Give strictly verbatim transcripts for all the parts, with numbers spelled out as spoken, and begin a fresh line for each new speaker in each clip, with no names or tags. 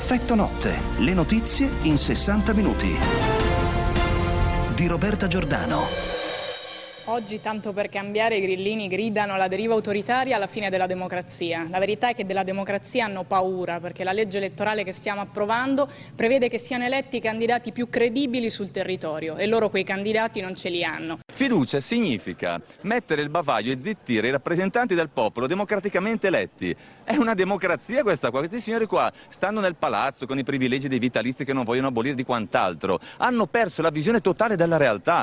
Effetto notte, le notizie in sessanta minuti. Di Roberta Giordano.
Oggi, tanto per cambiare, i grillini gridano alla deriva autoritaria, alla fine della democrazia. La verità è che della democrazia hanno paura, perché la legge elettorale che stiamo approvando prevede che siano eletti i candidati più credibili sul territorio e loro quei candidati non ce li hanno.
Fiducia significa mettere il bavaglio e zittire i rappresentanti del popolo democraticamente eletti. È una democrazia questa qua. Questi signori qua stanno nel palazzo con i privilegi dei vitalizi che non vogliono abolire di quant'altro. Hanno perso la visione totale della realtà.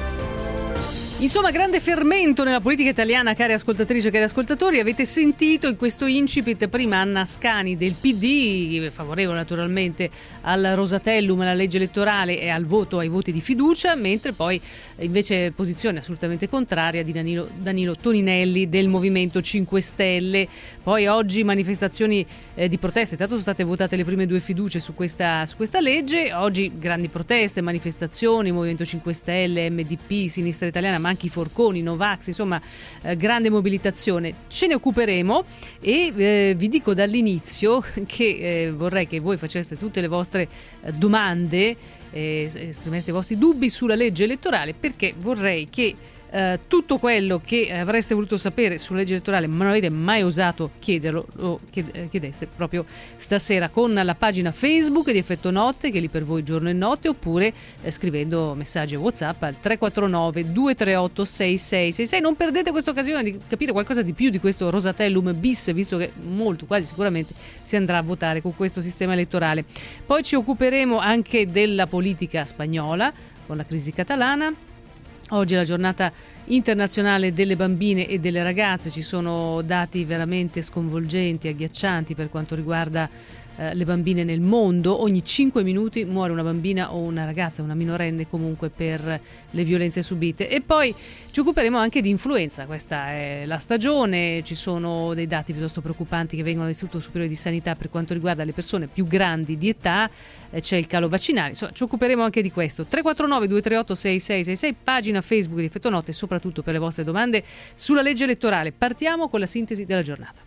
Insomma, grande fermento nella politica italiana, cari ascoltatrici e cari ascoltatori. Avete sentito in questo incipit prima Anna Ascani del P D, favorevole naturalmente al Rosatellum, alla legge elettorale e al voto, ai voti di fiducia, mentre poi invece posizione assolutamente contraria di Danilo, Danilo Toninelli del Movimento cinque Stelle. Poi oggi manifestazioni eh, di proteste, tanto sono state votate le prime due fiducie su questa, su questa legge. Oggi grandi proteste, manifestazioni, Movimento cinque Stelle, M D P, Sinistra Italiana, ma anche i Forconi, Novax, insomma eh, grande mobilitazione. Ce ne occuperemo e eh, vi dico dall'inizio che eh, vorrei che voi faceste tutte le vostre eh, domande, eh, esprimeste i vostri dubbi sulla legge elettorale, perché vorrei che Uh, tutto quello che avreste voluto sapere sulla legge elettorale ma non avete mai osato chiederlo, lo chiedeste proprio stasera con la pagina Facebook di Effetto Notte, che è lì per voi giorno e notte, oppure eh, scrivendo messaggi a WhatsApp al tre quattro nove due tre otto sei sei sei sei. Non perdete questa occasione di capire qualcosa di più di questo Rosatellum bis, visto che molto, quasi sicuramente si andrà a votare con questo sistema elettorale. Poi ci occuperemo anche della politica spagnola con la crisi catalana. Oggi è la giornata internazionale delle bambine e delle ragazze, ci sono dati veramente sconvolgenti, agghiaccianti per quanto riguarda eh, le bambine nel mondo. Ogni cinque minuti muore una bambina o una ragazza, una minorenne comunque, per le violenze subite. E poi ci occuperemo anche di influenza, questa è la stagione, ci sono dei dati piuttosto preoccupanti che vengono dall'Istituto Superiore di Sanità per quanto riguarda le persone più grandi di età. C'è il calo vaccinale, insomma ci occuperemo anche di questo. Tre quattro nove due tre otto sei sei sei sei, pagina Facebook di Effetto Notte, e soprattutto per le vostre domande sulla legge elettorale. Partiamo con la sintesi della giornata.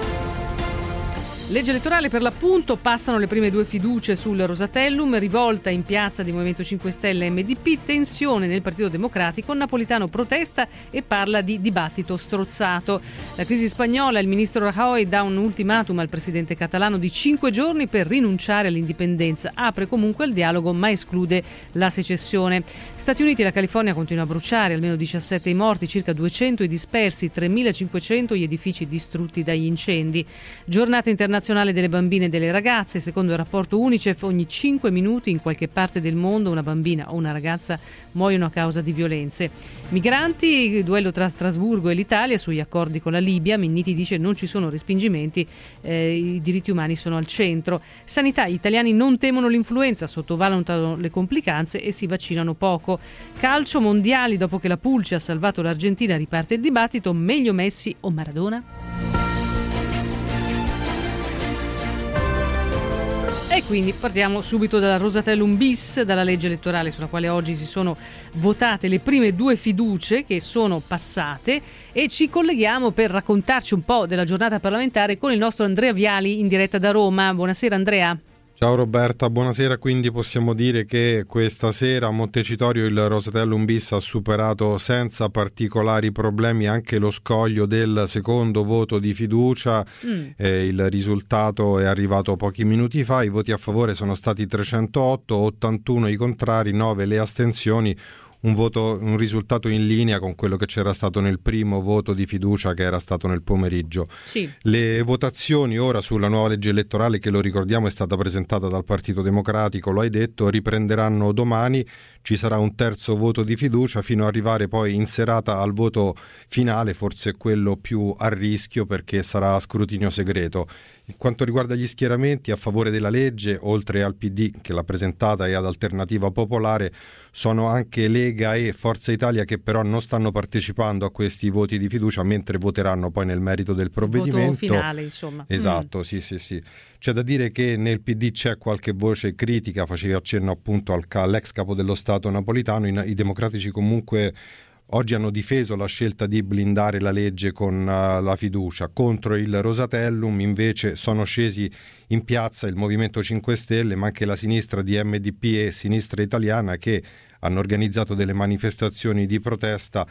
Legge elettorale per l'appunto, passano le prime due fiducie sul Rosatellum, rivolta in piazza di Movimento cinque Stelle e M D P, tensione nel Partito Democratico, Napolitano protesta e parla di dibattito strozzato. La crisi spagnola, il ministro Rajoy dà un ultimatum al presidente catalano di cinque giorni per rinunciare all'indipendenza, apre comunque al dialogo ma esclude la secessione. Stati Uniti e la California continua a bruciare, almeno diciassette i morti, circa duecento i dispersi, tremilacinquecento gli edifici distrutti dagli incendi. Giornata internazionale delle bambine e delle ragazze. Secondo il rapporto Unicef, ogni cinque minuti in qualche parte del mondo una bambina o una ragazza muoiono a causa di violenze. Migranti, duello tra Strasburgo e l'Italia sugli accordi con la Libia. Minniti dice non ci sono respingimenti, eh, i diritti umani sono al centro. Sanità, gli italiani non temono l'influenza, sottovalutano le complicanze e si vaccinano poco. Calcio, mondiali, dopo che la Pulce ha salvato l'Argentina riparte il dibattito, meglio Messi o Maradona? E quindi partiamo subito dalla Rosatellum bis, dalla legge elettorale sulla quale oggi si sono votate le prime due fiducie che sono passate, e ci colleghiamo per raccontarci un po' della giornata parlamentare con il nostro Andrea Viali in diretta da Roma. Buonasera Andrea.
Ciao Roberta, buonasera. Quindi possiamo dire che questa sera a Montecitorio il Rosatellum bis ha superato senza particolari problemi anche lo scoglio del secondo voto di fiducia. Mm. Eh, il risultato è arrivato pochi minuti fa, i voti a favore sono stati trecentootto, ottantuno i contrari, nove le astensioni. Un voto, un risultato in linea con quello che c'era stato nel primo voto di fiducia, che era stato nel pomeriggio.
Sì.
Le votazioni ora sulla nuova legge elettorale, che lo ricordiamo è stata presentata dal Partito Democratico, lo hai detto, riprenderanno domani. Ci sarà un terzo voto di fiducia fino ad arrivare poi in serata al voto finale, forse quello più a rischio perché sarà a scrutinio segreto. In quanto riguarda gli schieramenti a favore della legge, oltre al P D che l'ha presentata e ad Alternativa Popolare, sono anche Lega e Forza Italia, che però non stanno partecipando a questi voti di fiducia, mentre voteranno poi nel merito del provvedimento.
Voto finale, insomma.
Esatto, mm. sì, sì, sì. C'è da dire che nel P D c'è qualche voce critica, facevi accenno appunto al, all'ex capo dello Stato Napolitano. I, i democratici comunque oggi hanno difeso la scelta di blindare la legge con uh, la fiducia. Contro il Rosatellum invece sono scesi in piazza il Movimento cinque Stelle, ma anche la sinistra di M D P e Sinistra Italiana, che hanno organizzato delle manifestazioni di protesta.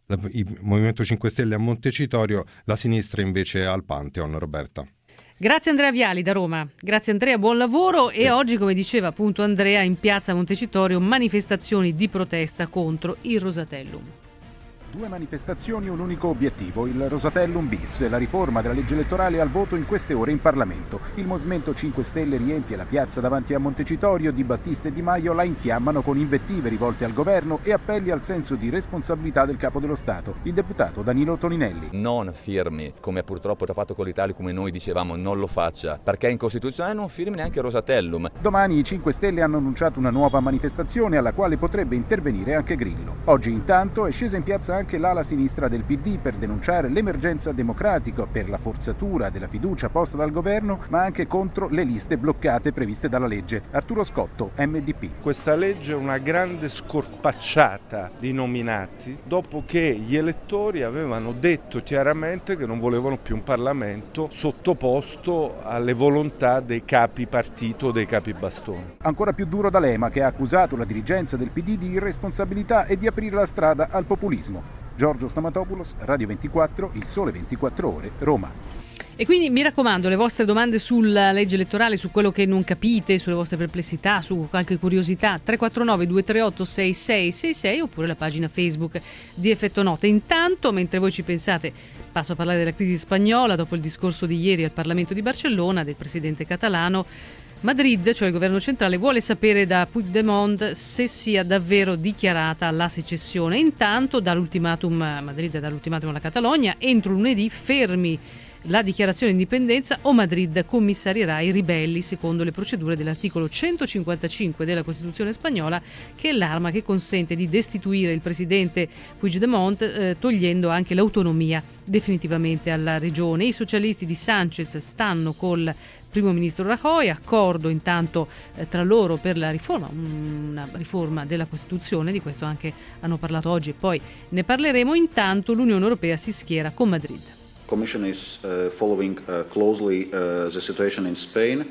Il Movimento cinque Stelle a Montecitorio, la sinistra invece al Pantheon. Roberta.
Grazie Andrea Viali da Roma. Grazie Andrea, buon lavoro. E oggi, come diceva appunto Andrea, in piazza Montecitorio manifestazioni di protesta contro il Rosatellum.
Due manifestazioni, un unico obiettivo, il Rosatellum bis, la riforma della legge elettorale al voto in queste ore in Parlamento. Il Movimento cinque Stelle riempie la piazza davanti a Montecitorio, Di Battista e Di Maio la infiammano con invettive rivolte al governo e appelli al senso di responsabilità del capo dello Stato, il deputato Danilo Toninelli.
Non firmi, come purtroppo ha fatto con l'Italia, come noi dicevamo, non lo faccia, perché è incostituzionale, non firmi neanche il Rosatellum.
Domani i cinque Stelle hanno annunciato una nuova manifestazione alla quale potrebbe intervenire anche Grillo. Oggi intanto è scesa in piazza anche l'ala sinistra del P D per denunciare l'emergenza democratica per la forzatura della fiducia posta dal governo, ma anche contro le liste bloccate previste dalla legge. Arturo Scotto, M D P.
Questa legge è una grande scorpacciata di nominati dopo che gli elettori avevano detto chiaramente che non volevano più un Parlamento sottoposto alle volontà dei capi partito, dei capi bastone.
Ancora più duro D'Alema, che ha accusato la dirigenza del P D di irresponsabilità e di aprire la strada al populismo. Giorgio Stamatopoulos, Radio ventiquattro, Il Sole ventiquattro Ore, Roma.
E quindi mi raccomando, le vostre domande sulla legge elettorale, su quello che non capite, sulle vostre perplessità, su qualche curiosità, tre quattro nove due tre otto sei sei sei sei oppure la pagina Facebook di Effetto Note. Intanto, mentre voi ci pensate, passo a parlare della crisi spagnola dopo il discorso di ieri al Parlamento di Barcellona del presidente catalano. Madrid, cioè il governo centrale, vuole sapere da Puigdemont se sia davvero dichiarata la secessione. Intanto dall'ultimatum Madrid dà l'ultimatum alla Catalogna, entro lunedì fermi la dichiarazione di indipendenza o Madrid commissarierà i ribelli secondo le procedure dell'articolo centocinquantacinque della Costituzione spagnola, che è l'arma che consente di destituire il presidente Puigdemont eh, togliendo anche l'autonomia definitivamente alla regione. I socialisti di Sánchez stanno col primo ministro Rajoy, accordo intanto eh, tra loro per la riforma, una riforma della Costituzione, di questo anche hanno parlato oggi e poi ne parleremo. Intanto l'Unione Europea si schiera con Madrid.
Commission is uh, following uh, closely uh, the situation in Spain.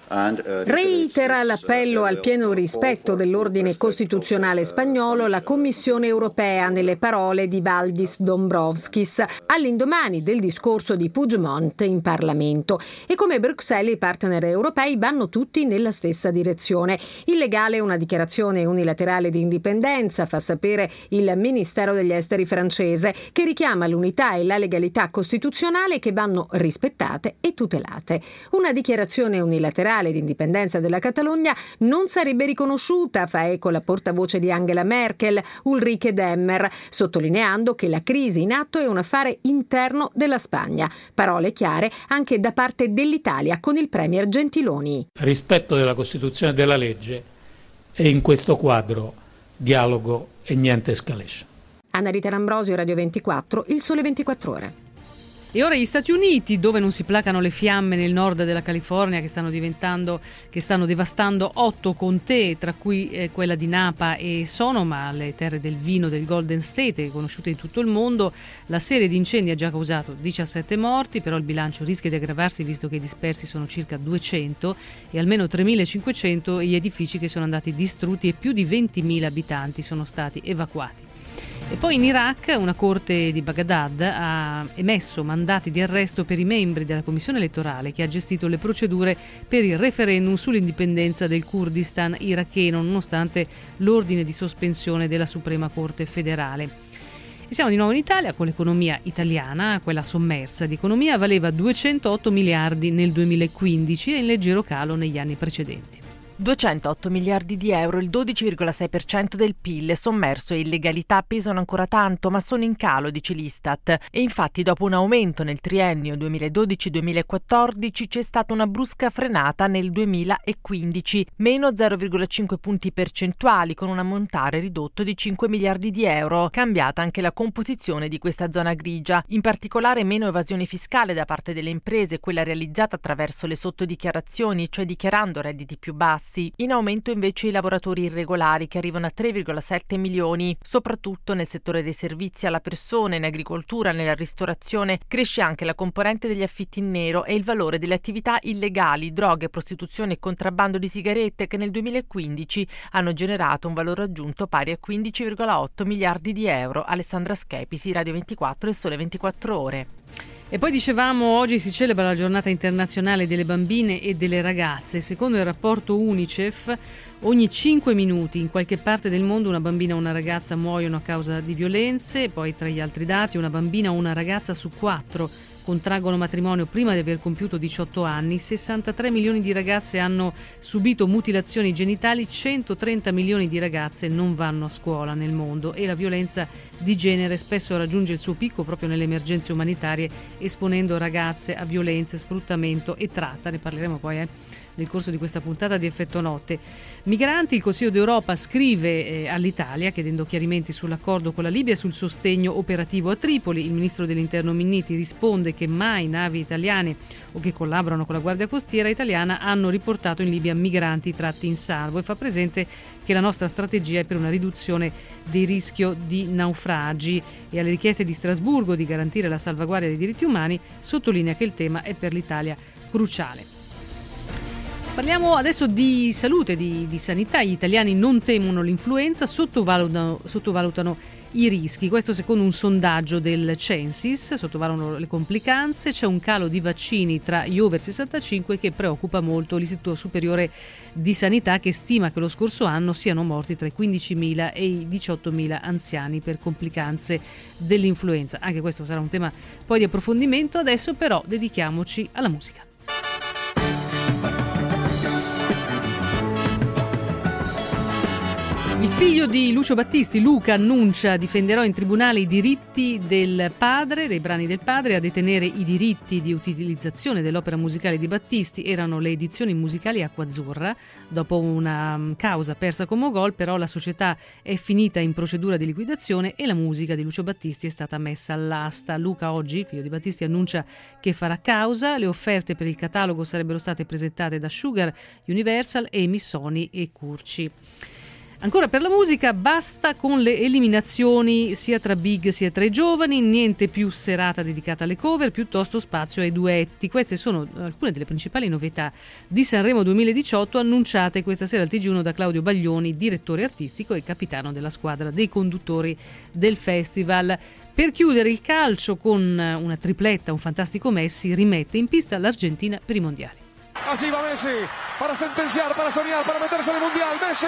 Reitera l'appello al pieno rispetto dell'ordine costituzionale spagnolo la Commissione europea nelle parole di Valdis Dombrovskis all'indomani del discorso di Puigdemont in Parlamento. E come Bruxelles i partner europei vanno tutti nella stessa direzione. Illegale una dichiarazione unilaterale di indipendenza, fa sapere il Ministero degli Esteri francese, che richiama l'unità e la legalità costituzionale che vanno rispettate e tutelate. Una dichiarazione unilaterale di indipendenza della Catalogna non sarebbe riconosciuta, fa eco la portavoce di Angela Merkel, Ulrike Demmer, sottolineando che la crisi in atto è un affare interno della Spagna. Parole chiare anche da parte dell'Italia con il premier Gentiloni.
Rispetto della Costituzione e della legge e in questo quadro dialogo e niente escalation.
Anna Rita D'Ambrosio, Radio ventiquattro, Il Sole ventiquattro Ore.
E ora gli Stati Uniti, dove non si placano le fiamme nel nord della California che stanno diventando, che stanno devastando otto contee, tra cui eh, quella di Napa e Sonoma, le terre del vino del Golden State, conosciute in tutto il mondo. La serie di incendi ha già causato diciassette morti, però il bilancio rischia di aggravarsi visto che i dispersi sono circa duecento e almeno tremilacinquecento gli edifici che sono andati distrutti e più di ventimila abitanti sono stati evacuati. E poi in Iraq una corte di Baghdad ha emesso mandati di arresto per i membri della commissione elettorale che ha gestito le procedure per il referendum sull'indipendenza del Kurdistan iracheno, nonostante l'ordine di sospensione della Suprema Corte federale. E siamo di nuovo in Italia con l'economia italiana, quella sommersa di economia, valeva duecentootto miliardi nel duemilaquindici e in leggero calo negli anni precedenti.
duecentootto miliardi di euro, il dodici virgola sei per cento del P I L, sommerso e illegalità pesano ancora tanto, ma sono in calo, dice l'Istat. E infatti dopo un aumento nel triennio duemiladodici duemilaquattordici c'è stata una brusca frenata nel duemilaquindici, meno zero virgola cinque punti percentuali, con un ammontare ridotto di cinque miliardi di euro. Cambiata anche la composizione di questa zona grigia, in particolare meno evasione fiscale da parte delle imprese, quella realizzata attraverso le sottodichiarazioni, cioè dichiarando redditi più bassi, bassi. In aumento invece i lavoratori irregolari, che arrivano a tre virgola sette milioni. Soprattutto nel settore dei servizi alla persona, in agricoltura, nella ristorazione, cresce anche la componente degli affitti in nero e il valore delle attività illegali, droghe, prostituzione e contrabbando di sigarette, che nel duemilaquindici hanno generato un valore aggiunto pari a quindici virgola otto miliardi di euro. Alessandra Schepisi, Radio ventiquattro e Sole ventiquattro Ore.
E poi dicevamo, oggi si celebra la giornata internazionale delle bambine e delle ragazze. Secondo il rapporto UNICEF, ogni cinque minuti in qualche parte del mondo una bambina o una ragazza muoiono a causa di violenze. Poi tra gli altri dati, una bambina o una ragazza su quattro contraggono matrimonio prima di aver compiuto diciotto anni, sessantatré milioni di ragazze hanno subito mutilazioni genitali, centotrenta milioni di ragazze non vanno a scuola nel mondo e la violenza di genere spesso raggiunge il suo picco proprio nelle emergenze umanitarie, esponendo ragazze a violenze, sfruttamento e tratta. Ne parleremo poi eh. nel corso di questa puntata di Effetto Notte. Migranti, il Consiglio d'Europa scrive eh, all'Italia chiedendo chiarimenti sull'accordo con la Libia e sul sostegno operativo a Tripoli. Il ministro dell'Interno Minniti risponde che mai navi italiane o che collaborano con la Guardia Costiera italiana hanno riportato in Libia migranti tratti in salvo e fa presente che la nostra strategia è per una riduzione del rischio di naufragi, e alle richieste di Strasburgo di garantire la salvaguardia dei diritti umani sottolinea che il tema è per l'Italia cruciale. Parliamo adesso di salute, di, di sanità. Gli italiani non temono l'influenza, sottovalutano, sottovalutano i rischi. Questo secondo un sondaggio del Censis, sottovalutano le complicanze. C'è un calo di vaccini tra gli over sessantacinque che preoccupa molto l'Istituto Superiore di Sanità, che stima che lo scorso anno siano morti tra i quindicimila e i diciottomila anziani per complicanze dell'influenza. Anche questo sarà un tema poi di approfondimento. Adesso però dedichiamoci alla musica. Il figlio di Lucio Battisti, Luca, annuncia difenderò in tribunale i diritti del padre, dei brani del padre. A detenere i diritti di utilizzazione dell'opera musicale di Battisti erano le edizioni musicali Acquazzurra. Dopo una causa persa con Mogol, però la società è finita in procedura di liquidazione e la musica di Lucio Battisti è stata messa all'asta. Luca oggi, il figlio di Battisti, annuncia che farà causa. Le offerte per il catalogo sarebbero state presentate da Sugar, Universal, Emi, Sony e Curci. Ancora per la musica, basta con le eliminazioni sia tra big sia tra i giovani, niente più serata dedicata alle cover, piuttosto spazio ai duetti. Queste sono alcune delle principali novità di Sanremo duemiladiciotto annunciate questa sera al T G uno da Claudio Baglioni, direttore artistico e capitano della squadra dei conduttori del festival. Per chiudere il calcio con una tripletta, un fantastico Messi rimette in pista l'Argentina per i mondiali.
Así va Messi, para sentenciar, para soñar, para meterse nel Mundial. Messi!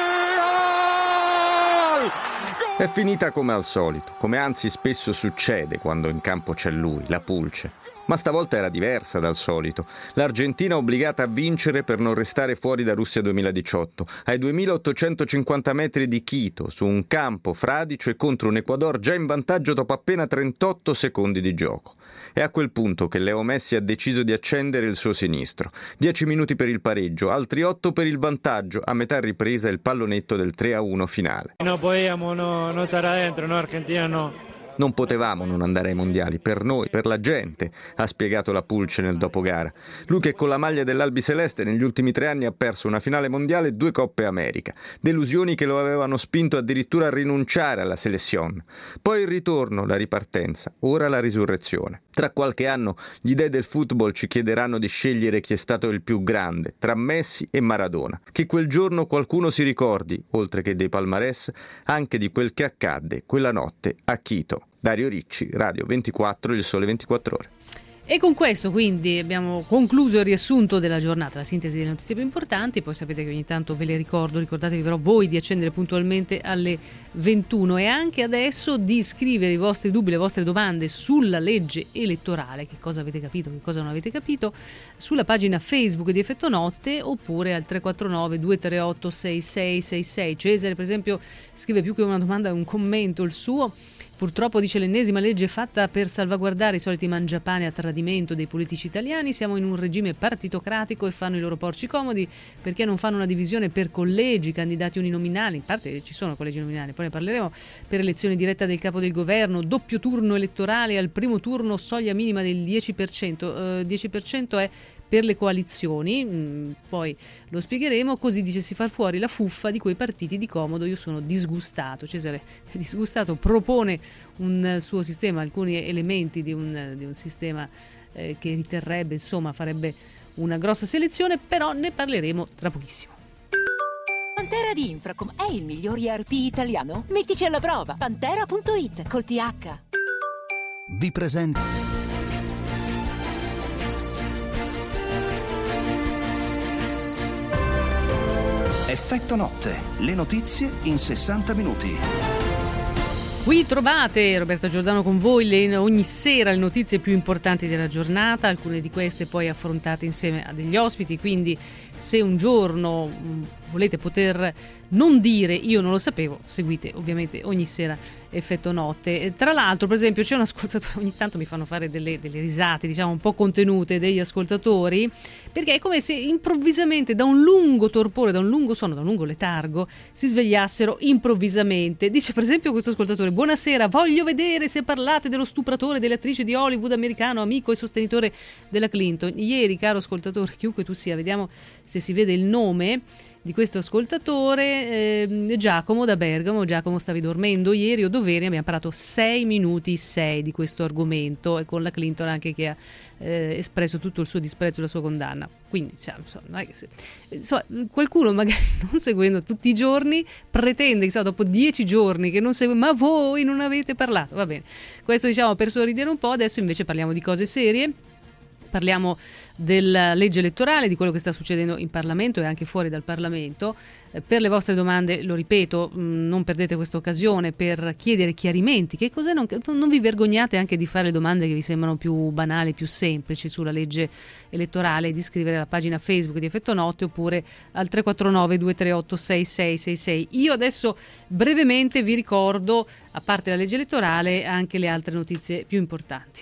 Gol!
È finita come al solito, come anzi spesso succede quando in campo c'è lui, la pulce. Ma stavolta era diversa dal solito. L'Argentina obbligata a vincere per non restare fuori da Russia duemiladiciotto, ai duemilaottocentocinquanta metri di Quito, su un campo fradicio e contro un Ecuador già in vantaggio dopo appena trentotto secondi di gioco. È a quel punto che Leo Messi ha deciso di accendere il suo sinistro. Dieci minuti per il pareggio, altri otto per il vantaggio, a metà ripresa il pallonetto del tre a uno finale.
No podíamos no, no estar adentro, no, Argentina no.
Non potevamo non andare ai mondiali, per noi, per la gente, ha spiegato la Pulce nel dopogara. Lui che con la maglia dell'Albiceleste negli ultimi tre anni ha perso una finale mondiale e due Coppe America. Delusioni che lo avevano spinto addirittura a rinunciare alla selezione. Poi il ritorno, la ripartenza, ora la risurrezione. Tra qualche anno gli dei del football ci chiederanno di scegliere chi è stato il più grande, tra Messi e Maradona. Che quel giorno qualcuno si ricordi, oltre che dei palmarès, anche di quel che accadde quella notte a Quito. Dario Ricci, Radio ventiquattro, Il Sole ventiquattro Ore.
E con questo quindi abbiamo concluso il riassunto della giornata, la sintesi delle notizie più importanti. Poi sapete che ogni tanto ve le ricordo, ricordatevi però voi di accendere puntualmente alle ventuno e anche adesso di scrivere i vostri dubbi, le vostre domande sulla legge elettorale, che cosa avete capito, che cosa non avete capito, sulla pagina Facebook di Effetto Notte oppure al tre quattro nove due tre otto sei sei sei sei. Cesare per esempio scrive più che una domanda, è un commento il suo. Purtroppo, dice, l'ennesima legge fatta per salvaguardare i soliti mangiapane a tradimento dei politici italiani. Siamo in un regime partitocratico e fanno i loro porci comodi perché non fanno una divisione per collegi, candidati uninominali. In parte ci sono collegi nominali, poi ne parleremo, per elezione diretta del capo del governo, doppio turno elettorale, al primo turno soglia minima del dieci per cento. Uh, dieci per cento è per le coalizioni, mh, poi lo spiegheremo. Così dice si fa fuori la fuffa di quei partiti di comodo, io sono disgustato. Cesare è disgustato, propone un suo sistema, alcuni elementi di un, di un sistema eh, che riterrebbe, insomma, farebbe una grossa selezione, però ne parleremo tra pochissimo.
Pantera di Infracom è il miglior E R P italiano? Mettici alla prova. Pantera punto it col T H.
Vi presento Effetto Notte, le notizie in sessanta minuti.
Qui trovate Roberta Giordano con voi le, ogni sera le notizie più importanti della giornata, alcune di queste poi affrontate insieme a degli ospiti, quindi se un giorno mh, volete poter non dire io non lo sapevo, seguite ovviamente ogni sera Effetto Notte. E tra l'altro, per esempio, c'è un ascoltatore, ogni tanto mi fanno fare delle, delle risate, diciamo un po' contenute degli ascoltatori, perché è come se improvvisamente da un lungo torpore, da un lungo sonno, da un lungo letargo si svegliassero improvvisamente. Dice per esempio questo ascoltatore: buonasera, voglio vedere se parlate dello stupratore delle attrici di Hollywood americano, amico e sostenitore della Clinton. Ieri, caro ascoltatore, chiunque tu sia, vediamo se si vede il nome di questo ascoltatore, eh, Giacomo da Bergamo. Giacomo, stavi dormendo ieri o doveri? Abbiamo parlato sei minuti sei di questo argomento, e con la Clinton anche che ha eh, espresso tutto il suo disprezzo e la sua condanna. Quindi diciamo, insomma, se, insomma, qualcuno magari non seguendo tutti i giorni pretende che so, dopo dieci giorni che non segue, ma voi non avete parlato. Va bene, questo diciamo per sorridere un po'. Adesso invece parliamo di cose serie. Parliamo della legge elettorale, di quello che sta succedendo in Parlamento e anche fuori dal Parlamento. Eh, per le vostre domande, lo ripeto, mh, non perdete questa occasione per chiedere chiarimenti. Che cos'è? Non, non vi vergognate anche di fare domande che vi sembrano più banali, più semplici sulla legge elettorale, di scrivere alla pagina Facebook di Effetto Notte oppure al tre quattro nove due tre otto sei sei sei sei. Io adesso brevemente vi ricordo, a parte la legge elettorale, anche le altre notizie più importanti.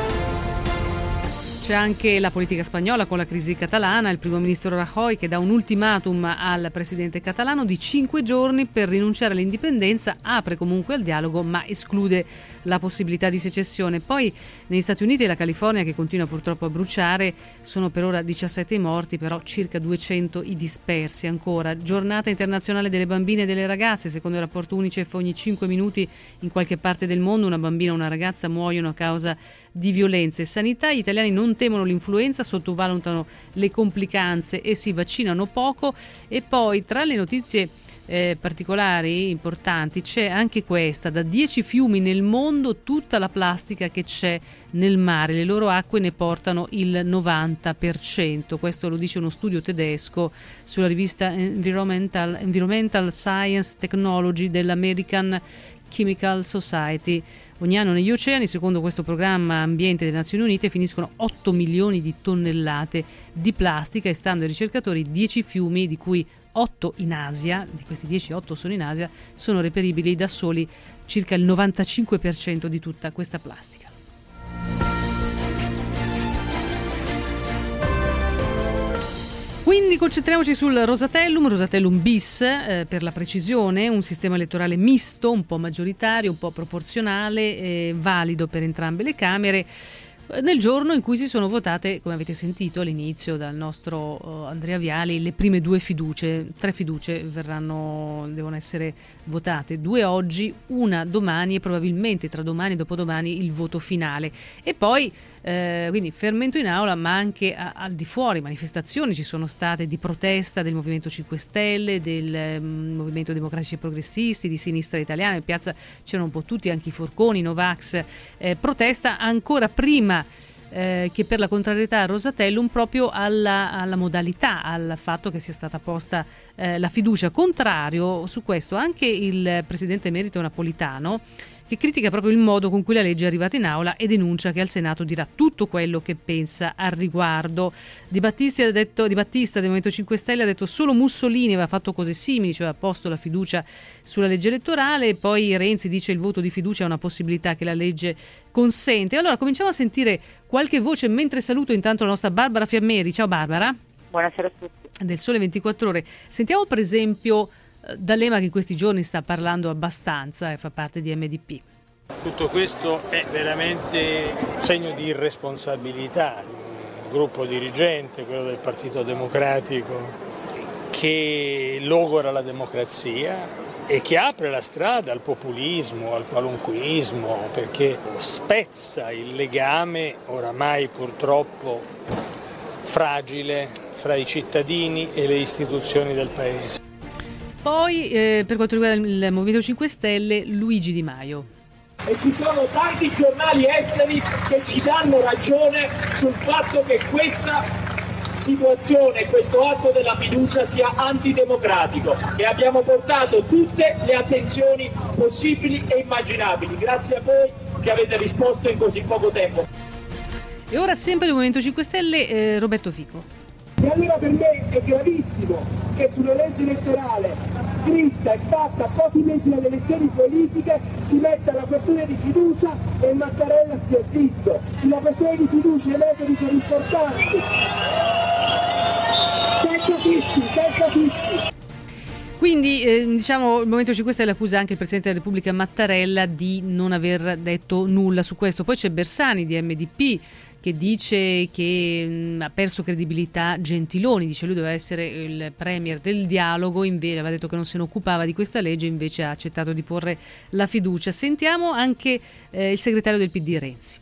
C'è anche la politica spagnola con la crisi catalana, il primo ministro Rajoy che dà un ultimatum al presidente catalano di cinque giorni per rinunciare all'indipendenza, apre comunque al dialogo ma esclude la possibilità di secessione. Poi negli Stati Uniti e la California, che continua purtroppo a bruciare, sono per ora diciassette i morti, però circa duecento i dispersi ancora. Giornata internazionale delle bambine e delle ragazze, secondo il rapporto Unicef ogni cinque minuti in qualche parte del mondo una bambina o una ragazza muoiono a causa di violenze. Sanità, gli italiani non temono l'influenza, sottovalutano le complicanze e si vaccinano poco. E poi tra le notizie eh, particolari importanti c'è anche questa: da dieci fiumi nel mondo tutta la plastica che c'è nel mare, le loro acque ne portano il novanta per cento. Questo lo dice uno studio tedesco sulla rivista Environmental, Environmental Science Technology dell'American Chemical Society. Ogni anno negli oceani, secondo questo programma ambiente delle Nazioni Unite, finiscono otto milioni di tonnellate di plastica, e stando ai ricercatori dieci fiumi, di cui otto in Asia, di questi dieci otto sono in Asia, sono reperibili da soli circa il novantacinque per cento di tutta questa plastica. Quindi concentriamoci sul Rosatellum, Rosatellum bis eh, per la precisione, un sistema elettorale misto, un po' maggioritario, un po' proporzionale, eh, valido per entrambe le Camere, nel giorno in cui si sono votate, come avete sentito all'inizio dal nostro uh, Andrea Viali, le prime due fiducie. Tre fiducie verranno, devono essere votate, due oggi, una domani e probabilmente tra domani e dopodomani il voto finale. E poi eh, quindi fermento in aula, ma anche a, al di fuori manifestazioni ci sono state di protesta del Movimento cinque Stelle, del um, Movimento Democratici e Progressisti, di Sinistra Italiana. In piazza c'erano un po' tutti, anche i forconi, i Novax. Eh, protesta ancora prima Eh, che per la contrarietà a Rosatellum proprio alla, alla modalità, al fatto che sia stata posta eh, la fiducia. Contrario su questo anche il presidente emerito Napolitano, che critica proprio il modo con cui la legge è arrivata in aula e denuncia che al Senato dirà tutto quello che pensa al riguardo. Di Battista, ha detto, Di Battista del Movimento cinque Stelle ha detto solo Mussolini aveva fatto cose simili, cioè ha posto la fiducia sulla legge elettorale. Poi Renzi dice il voto di fiducia è una possibilità che la legge consente. Allora cominciamo a sentire qualche voce, mentre saluto intanto la nostra Barbara Fiammeri. Ciao Barbara.
Buonasera a tutti.
Del Sole ventiquattro Ore. Sentiamo per esempio D'Alema, che in questi giorni sta parlando abbastanza e fa parte di M D P.
Tutto questo è veramente un segno di irresponsabilità gruppo dirigente, quello del Partito Democratico, che logora la democrazia e che apre la strada al populismo, al qualunquismo, perché spezza il legame oramai purtroppo fragile fra i cittadini e le istituzioni del Paese.
Poi, eh, per quanto riguarda il Movimento cinque Stelle, Luigi Di Maio.
E ci sono tanti giornali esteri che ci danno ragione sul fatto che questa situazione, questo atto della fiducia sia antidemocratico, e abbiamo portato tutte le attenzioni possibili e immaginabili. Grazie a voi che avete risposto in così poco tempo.
E ora sempre il Movimento cinque Stelle, eh, Roberto Fico.
E allora per me è gravissimo che sulla legge elettorale scritta e fatta a pochi mesi dalle elezioni politiche si metta la questione di fiducia e Mattarella stia zitto. Sulla questione di fiducia i metodi sono importanti. Senza fischi, senza fischi.
Quindi eh, diciamo il Movimento cinque Stelle accusa anche il Presidente della Repubblica Mattarella di non aver detto nulla su questo. Poi c'è Bersani di M D P che dice che mh, ha perso credibilità Gentiloni, dice lui doveva essere il premier del dialogo, invece aveva detto che non se ne occupava di questa legge, invece ha accettato di porre la fiducia. Sentiamo anche eh, il segretario del P D Renzi.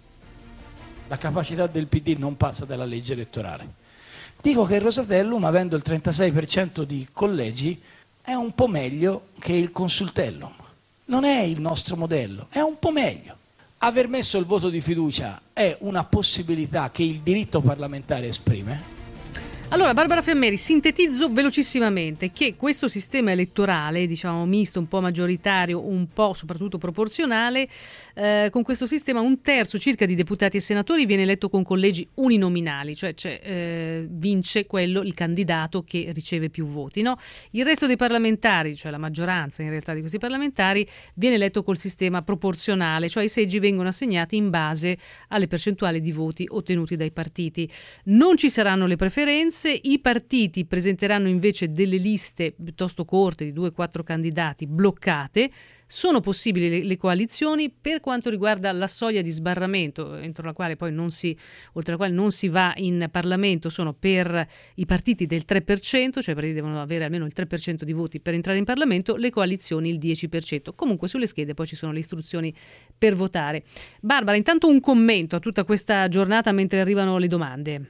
La capacità del P D non passa dalla legge elettorale. Dico che il Rosatellum, avendo il trentasei per cento di collegi, è un po' meglio che il Consultellum. Non è il nostro modello, è un po' meglio. Aver messo il voto di fiducia è una possibilità che il diritto parlamentare esprime.
Allora, Barbara Fiammeri, sintetizzo velocissimamente che questo sistema elettorale, diciamo misto, un po' maggioritario, un po' soprattutto proporzionale, eh, con questo sistema un terzo circa di deputati e senatori viene eletto con collegi uninominali, cioè, cioè eh, vince quello, il candidato che riceve più voti, no? Il resto dei parlamentari, cioè la maggioranza in realtà di questi parlamentari, viene eletto col sistema proporzionale, cioè i seggi vengono assegnati in base alle percentuali di voti ottenuti dai partiti. Non ci saranno le preferenze. I partiti presenteranno invece delle liste piuttosto corte di due quattro candidati bloccate. Sono possibili le, le coalizioni per quanto riguarda la soglia di sbarramento entro la quale poi non si, oltre la quale non si va in Parlamento, sono per i partiti del tre per cento, cioè i partiti devono avere almeno il tre per cento di voti per entrare in Parlamento, le coalizioni il dieci per cento. Comunque sulle schede poi ci sono le istruzioni per votare. Barbara, intanto un commento a tutta questa giornata mentre arrivano le domande.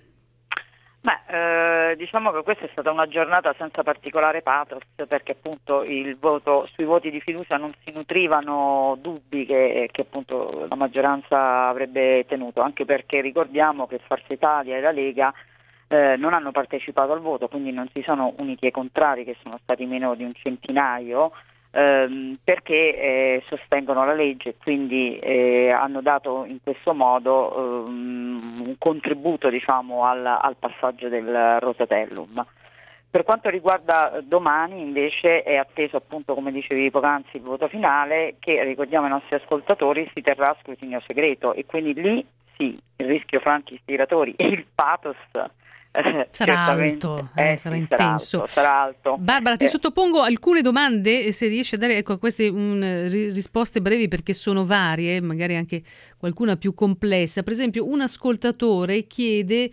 Beh, eh, diciamo che questa è stata una giornata senza particolare pathos, perché appunto il voto, sui voti di fiducia non si nutrivano dubbi che, che appunto la maggioranza avrebbe tenuto, anche perché ricordiamo che Forza Italia e la Lega eh, non hanno partecipato al voto, quindi non si sono uniti ai contrari, che sono stati meno di un centinaio, ehm, perché eh, sostengono la legge, quindi eh, hanno dato in questo modo ehm, un contributo, diciamo, al, al passaggio del Rosatellum. Per quanto riguarda domani invece è atteso, appunto come dicevi poc'anzi, il voto finale, che ricordiamo ai nostri ascoltatori si terrà a scrutinio segreto, e quindi lì sì, il rischio fra anti-ispiratori e il pathos Eh,
sarà alto, eh,
eh,
sarà
sì,
intenso.
Sarà alto, sarà alto.
Barbara, ti
eh.
sottopongo alcune domande, se riesci a dare ecco, a queste um, risposte brevi, perché sono varie, magari anche qualcuna più complessa. Per esempio, un ascoltatore chiede,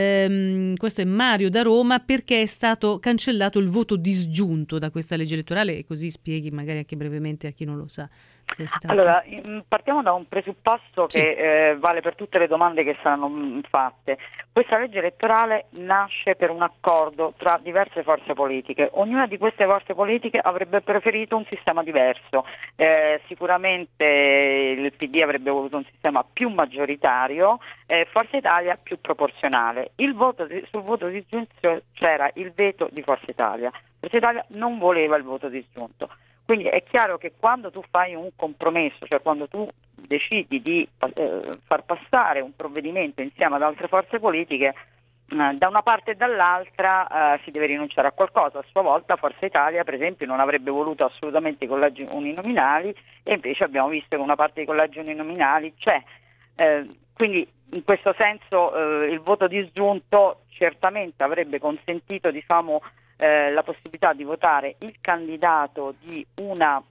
ehm, questo è Mario da Roma, perché è stato cancellato il voto disgiunto da questa legge elettorale, e così spieghi magari anche brevemente a chi non lo sa.
Allora, partiamo da un presupposto
sì.
che eh, vale per tutte le domande che saranno mh, fatte. Questa legge elettorale nasce per un accordo tra diverse forze politiche. Ognuna di queste forze politiche avrebbe preferito un sistema diverso. Eh, sicuramente il P D avrebbe voluto un sistema più maggioritario, eh, Forza Italia più proporzionale. Il voto di, sul voto disgiunto c'era il veto di Forza Italia. Forza Italia non voleva il voto disgiunto. Quindi è chiaro che quando tu fai un compromesso, cioè quando tu decidi di eh, far passare un provvedimento insieme ad altre forze politiche, eh, da una parte e dall'altra eh, si deve rinunciare a qualcosa. A sua volta Forza Italia, per esempio, non avrebbe voluto assolutamente i collegi uninominali, e invece abbiamo visto che una parte dei collegi uninominali c'è. Eh, quindi in questo senso eh, il voto disgiunto certamente avrebbe consentito, diciamo, Eh, la possibilità di votare il candidato di una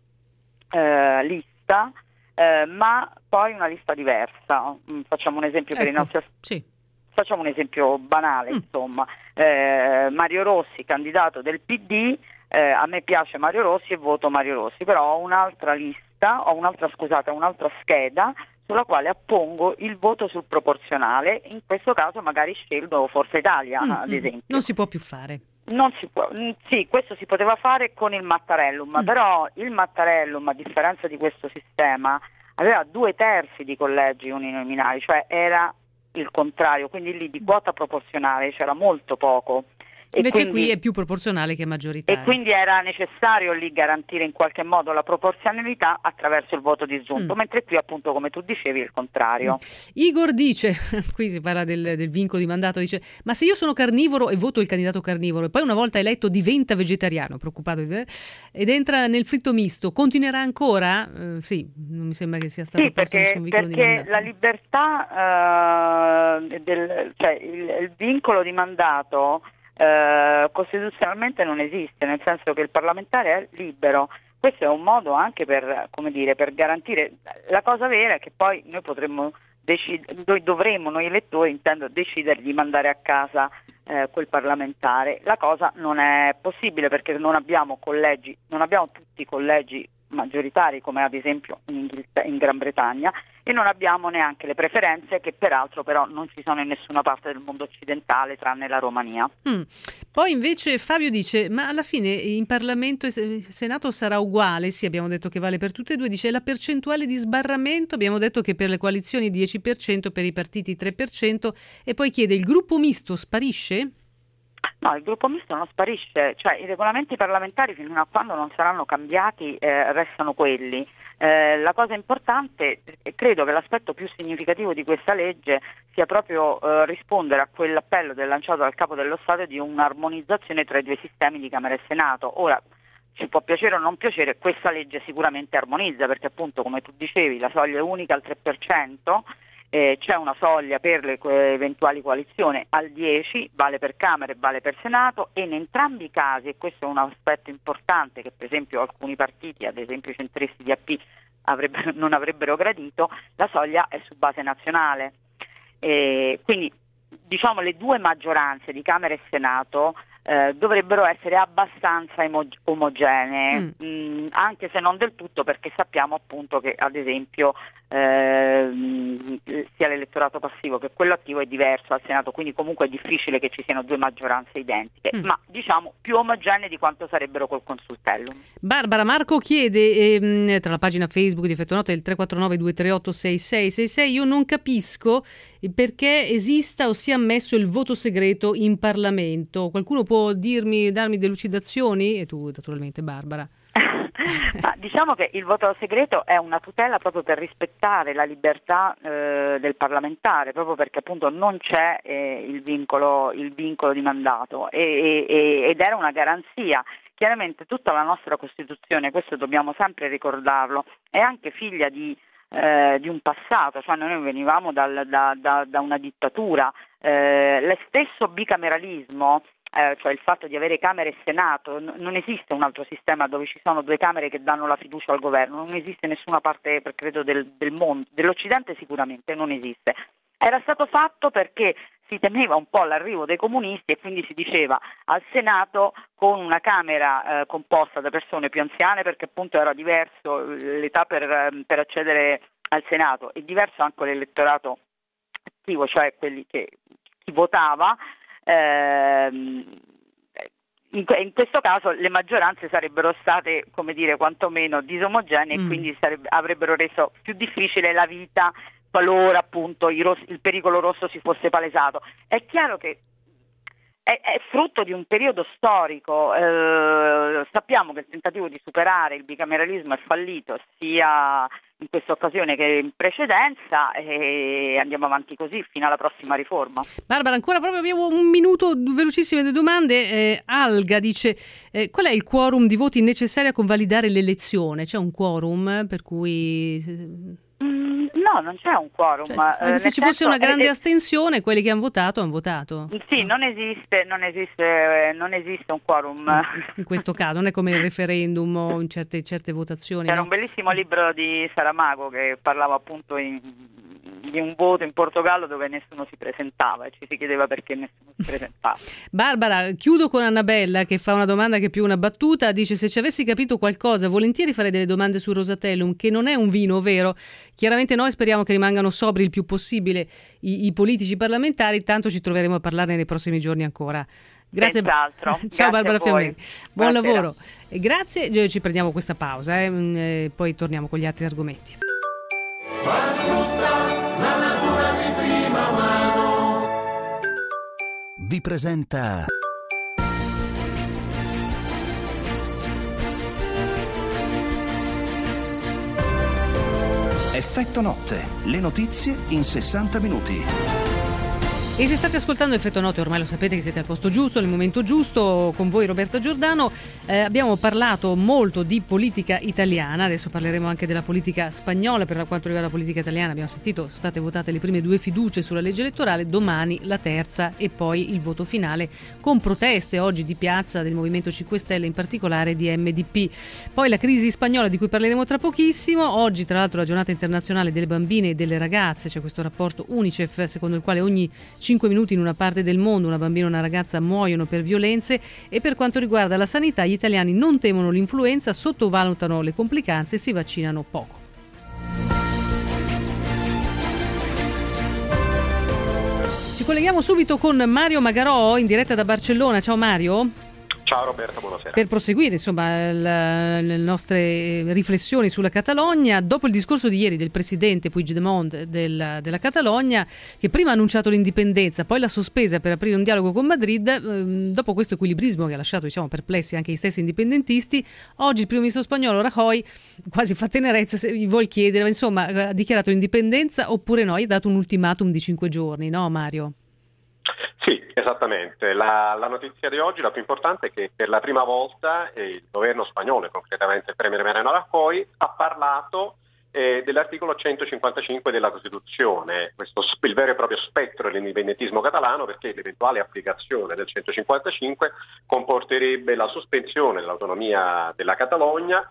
eh, lista, eh, ma poi una lista diversa. Mm, facciamo un esempio
ecco,
per i nostri
sì.
facciamo un esempio banale, mm. insomma, eh, Mario Rossi, candidato del P D, eh, a me piace Mario Rossi e voto Mario Rossi, però ho un'altra lista, ho un'altra, scusate, un'altra scheda sulla quale appongo il voto sul proporzionale, in questo caso magari scelgo Forza Italia, mm, ad esempio.
Non si può più fare.
Non si può, sì, questo si poteva fare con il Mattarellum, mm. però il Mattarellum, a differenza di questo sistema, aveva due terzi di collegi uninominali, cioè era il contrario, quindi lì di quota proporzionale c'era molto poco. E
invece
quindi,
qui è più proporzionale che maggioritario.
E quindi era necessario lì garantire in qualche modo la proporzionalità attraverso il voto disgiunto, mm. mentre qui appunto, come tu dicevi, è il contrario.
Mm. Igor dice, qui si parla del, del vincolo di mandato, dice: ma se io sono carnivoro e voto il candidato carnivoro e poi una volta eletto diventa vegetariano, preoccupato, ed entra nel fritto misto, continuerà ancora? Uh, sì, non mi sembra che sia stato
sì,
posto
perché,
nessun vincolo di mandato.
Perché la libertà, uh, del, cioè il, il vincolo di mandato Uh, costituzionalmente non esiste, nel senso che il parlamentare è libero. Questo è un modo anche per, come dire, per garantire. La cosa vera è che poi noi potremmo decidere, noi dovremmo, noi elettori intendo, decidere di mandare a casa eh, quel parlamentare. La cosa non è possibile perché non abbiamo collegi, non abbiamo tutti i collegi maggioritari come ad esempio in, Inghilterra, in Gran Bretagna, e non abbiamo neanche le preferenze, che peraltro però non ci sono in nessuna parte del mondo occidentale tranne la Romania.
Mm. Poi invece Fabio dice: ma alla fine in Parlamento e Senato sarà uguale? Sì, abbiamo detto che vale per tutte e due. Dice: la percentuale di sbarramento, abbiamo detto che per le coalizioni dieci per cento, per i partiti tre per cento, e poi chiede: il gruppo misto sparisce?
No, il gruppo misto non sparisce, cioè i regolamenti parlamentari fino a quando non saranno cambiati eh, restano quelli. Eh, la cosa importante, e credo che l'aspetto più significativo di questa legge sia proprio eh, rispondere a quell'appello del lanciato dal Capo dello Stato di un'armonizzazione tra i due sistemi di Camera e Senato. Ora, ci può piacere o non piacere, questa legge sicuramente armonizza, perché appunto, come tu dicevi, la soglia è unica al tre per cento, Eh, c'è una soglia per le que- eventuali coalizioni al dieci, vale per Camera e vale per Senato, e in entrambi i casi, e questo è un aspetto importante che per esempio alcuni partiti, ad esempio i centristi di A P, avrebbero, non avrebbero gradito, la soglia è su base nazionale. Eh, quindi diciamo le due maggioranze di Camera e Senato eh, dovrebbero essere abbastanza emo- omogenee, mm. mh, anche se non del tutto, perché sappiamo appunto che ad esempio eh, sia l'elettorato passivo che quello attivo è diverso al Senato, quindi comunque è difficile che ci siano due maggioranze identiche, mm. ma diciamo più omogenee di quanto sarebbero col Consultellum.
Barbara, Marco chiede ehm, tra la pagina Facebook di Effetto Nota il tre quattro nove due tre otto sei sei sei sei: io non capisco perché esista o sia ammesso il voto segreto in Parlamento. Qualcuno può dirmi, darmi delucidazioni? E tu naturalmente, Barbara.
Ma diciamo che il voto segreto è una tutela proprio per rispettare la libertà eh, del parlamentare, proprio perché appunto non c'è eh, il vincolo, il vincolo di mandato e, e, ed era una garanzia. Chiaramente tutta la nostra Costituzione, questo dobbiamo sempre ricordarlo, è anche figlia di Eh, di un passato, cioè noi venivamo dal, da, da, da una dittatura, eh, lo stesso bicameralismo, eh, cioè il fatto di avere Camera e Senato, n- non esiste un altro sistema dove ci sono due Camere che danno la fiducia al governo, non esiste in nessuna parte, credo, del, del mondo, dell'Occidente sicuramente non esiste. Era stato fatto perché si temeva un po' l'arrivo dei comunisti e quindi si diceva al Senato con una Camera eh, composta da persone più anziane, perché appunto era diverso l'età per, per accedere al Senato, e diverso anche l'elettorato attivo, cioè quelli che chi votava. Ehm, in, in questo caso le maggioranze sarebbero state, come dire, quantomeno disomogenee, mm. e quindi sarebbe, avrebbero reso più difficile la vita qualora appunto il, rosso, il pericolo rosso si fosse palesato. È chiaro che è, è frutto di un periodo storico, eh, sappiamo che il tentativo di superare il bicameralismo è fallito sia in questa occasione che in precedenza, e andiamo avanti così fino alla prossima riforma.
Barbara, ancora proprio abbiamo un minuto, velocissime due domande. eh, Alga dice eh, qual è il quorum di voti necessari a convalidare l'elezione? C'è un quorum per cui...
No, non c'è un quorum.
Cioè, se,
eh,
se ci fosse una grande
eh,
astensione, quelli che hanno votato hanno votato.
Sì, non esiste, non esiste, non esiste un quorum.
In questo caso non è come il referendum o in certe, certe votazioni.
C'era
no?
un bellissimo libro di Saramago che parlava appunto in, di un voto in Portogallo dove nessuno si presentava e ci si chiedeva perché nessuno si presentava.
Barbara, chiudo con Annabella che fa una domanda che è più una battuta, dice: se ci avessi capito qualcosa volentieri farei delle domande sul Rosatellum, che non è un vino, vero? Chiaramente noi speriamo che rimangano sobri il più possibile i, i politici parlamentari, tanto ci troveremo a parlarne nei prossimi giorni ancora. Grazie. Ciao
Grazie
Barbara Fiammeni, buon
Buonasera.
lavoro e grazie. Ci prendiamo questa pausa eh, e poi torniamo con gli altri argomenti.
La natura di prima mano vi presenta Effetto Notte, le notizie in sessanta minuti.
E se state ascoltando Effetto Notte, ormai lo sapete che siete al posto giusto, nel momento giusto, con voi Roberta Giordano. Eh, abbiamo parlato molto di politica italiana, adesso parleremo anche della politica spagnola. Per quanto riguarda la politica italiana abbiamo sentito, sono state votate le prime due fiducie sulla legge elettorale, domani la terza e poi il voto finale con proteste oggi di piazza del Movimento cinque Stelle, in particolare di M D P. Poi la crisi spagnola di cui parleremo tra pochissimo, oggi tra l'altro la giornata internazionale delle bambine e delle ragazze, c'è questo rapporto Unicef secondo il quale ogni cinque minuti in una parte del mondo una bambina e una ragazza muoiono per violenze. E per quanto riguarda la sanità, gli italiani non temono l'influenza, sottovalutano le complicanze e si vaccinano poco. Ci colleghiamo subito con Mario Magarò in diretta da Barcellona. Ciao Mario.
Ciao Roberta, buonasera.
Per proseguire insomma la, le nostre riflessioni sulla Catalogna, dopo il discorso di ieri del presidente Puigdemont del, della Catalogna, che prima ha annunciato l'indipendenza, poi l'ha sospesa per aprire un dialogo con Madrid, ehm, dopo questo equilibrismo che ha lasciato diciamo perplessi anche gli stessi indipendentisti, oggi il primo ministro spagnolo Rajoy quasi fa tenerezza, se gli vuol chiedere, insomma ha dichiarato l'indipendenza oppure no, gli ha dato un ultimatum di cinque giorni, no Mario?
Sì, esattamente. La, la notizia di oggi, la più importante, è che per la prima volta eh, il governo spagnolo, e concretamente il premier Mariano Rajoy, ha parlato eh, dell'articolo centocinquantacinque della Costituzione, questo, il vero e proprio spettro dell'indipendentismo catalano, perché l'eventuale applicazione del centocinquantacinque comporterebbe la sospensione dell'autonomia della Catalogna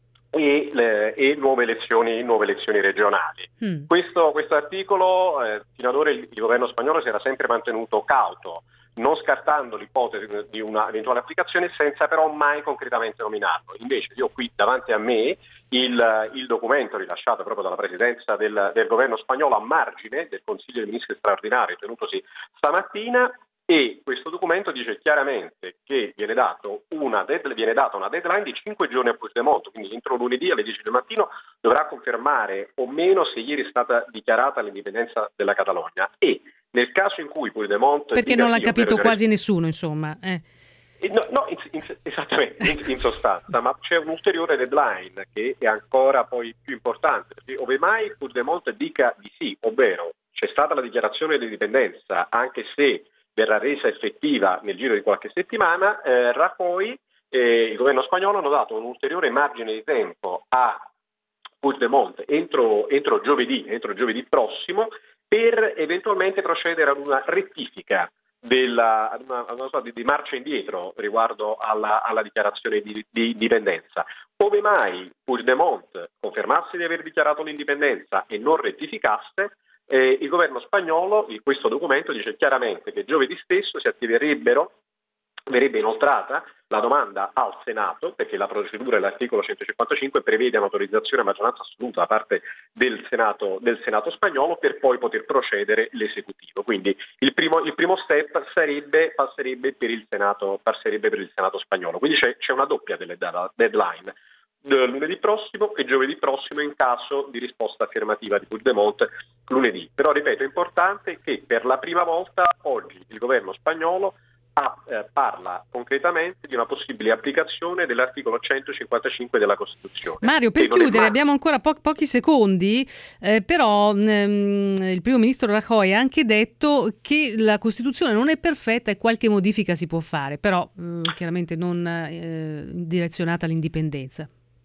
e, le, e nuove elezioni nuove elezioni regionali. Mm. Questo questo articolo eh, fino ad ora il, il governo spagnolo si era sempre mantenuto cauto, non scartando l'ipotesi di una eventuale applicazione senza però mai concretamente nominarlo. Invece io ho qui davanti a me il, il documento rilasciato proprio dalla presidenza del, del governo spagnolo a margine del Consiglio dei Ministri straordinario tenutosi stamattina. E questo documento dice chiaramente che viene, dato una dead, viene data una deadline di cinque giorni a Puigdemont, quindi entro lunedì alle dieci del mattino dovrà confermare o meno se ieri è stata dichiarata l'indipendenza della Catalogna. E nel caso in cui Puigdemont...
Perché non l'ha capito quasi nessuno, insomma. Eh.
No, no in, in, esattamente, in, in sostanza, ma c'è un ulteriore deadline che è ancora poi più importante, perché ove mai Puigdemont dica di sì, ovvero c'è stata la dichiarazione di indipendenza, anche se verrà resa effettiva nel giro di qualche settimana, eh, Rajoy e eh, il governo spagnolo hanno dato un ulteriore margine di tempo a Puigdemont entro, entro giovedì, entro giovedì prossimo, per eventualmente procedere ad una rettifica della, ad una, ad una sorta di, di marcia indietro riguardo alla, alla dichiarazione di, di dipendenza. Ove mai Puigdemont confermasse di aver dichiarato l'indipendenza e non rettificasse, Eh, il governo spagnolo, in questo documento, dice chiaramente che giovedì stesso si attiverebbero, verrebbe inoltrata la domanda al Senato, perché la procedura dell'articolo centocinquantacinque prevede un'autorizzazione a maggioranza assoluta da parte del Senato, del Senato spagnolo per poi poter procedere l'esecutivo. Quindi il primo, il primo step sarebbe, passerebbe, per il Senato, passerebbe per il Senato spagnolo. Quindi c'è, c'è una doppia delle deadline. Lunedì prossimo e giovedì prossimo in caso di risposta affermativa di Puigdemont lunedì. Però ripeto, è importante che per la prima volta oggi il governo spagnolo ha, eh, parla concretamente di una possibile applicazione dell'articolo centocinquantacinque della Costituzione.
Mario, per chiudere mai... abbiamo ancora po- pochi secondi, eh, però ehm, il primo ministro Rajoy ha anche detto che la Costituzione non è perfetta e qualche modifica si può fare, però eh, chiaramente non eh, direzionata all'indipendenza.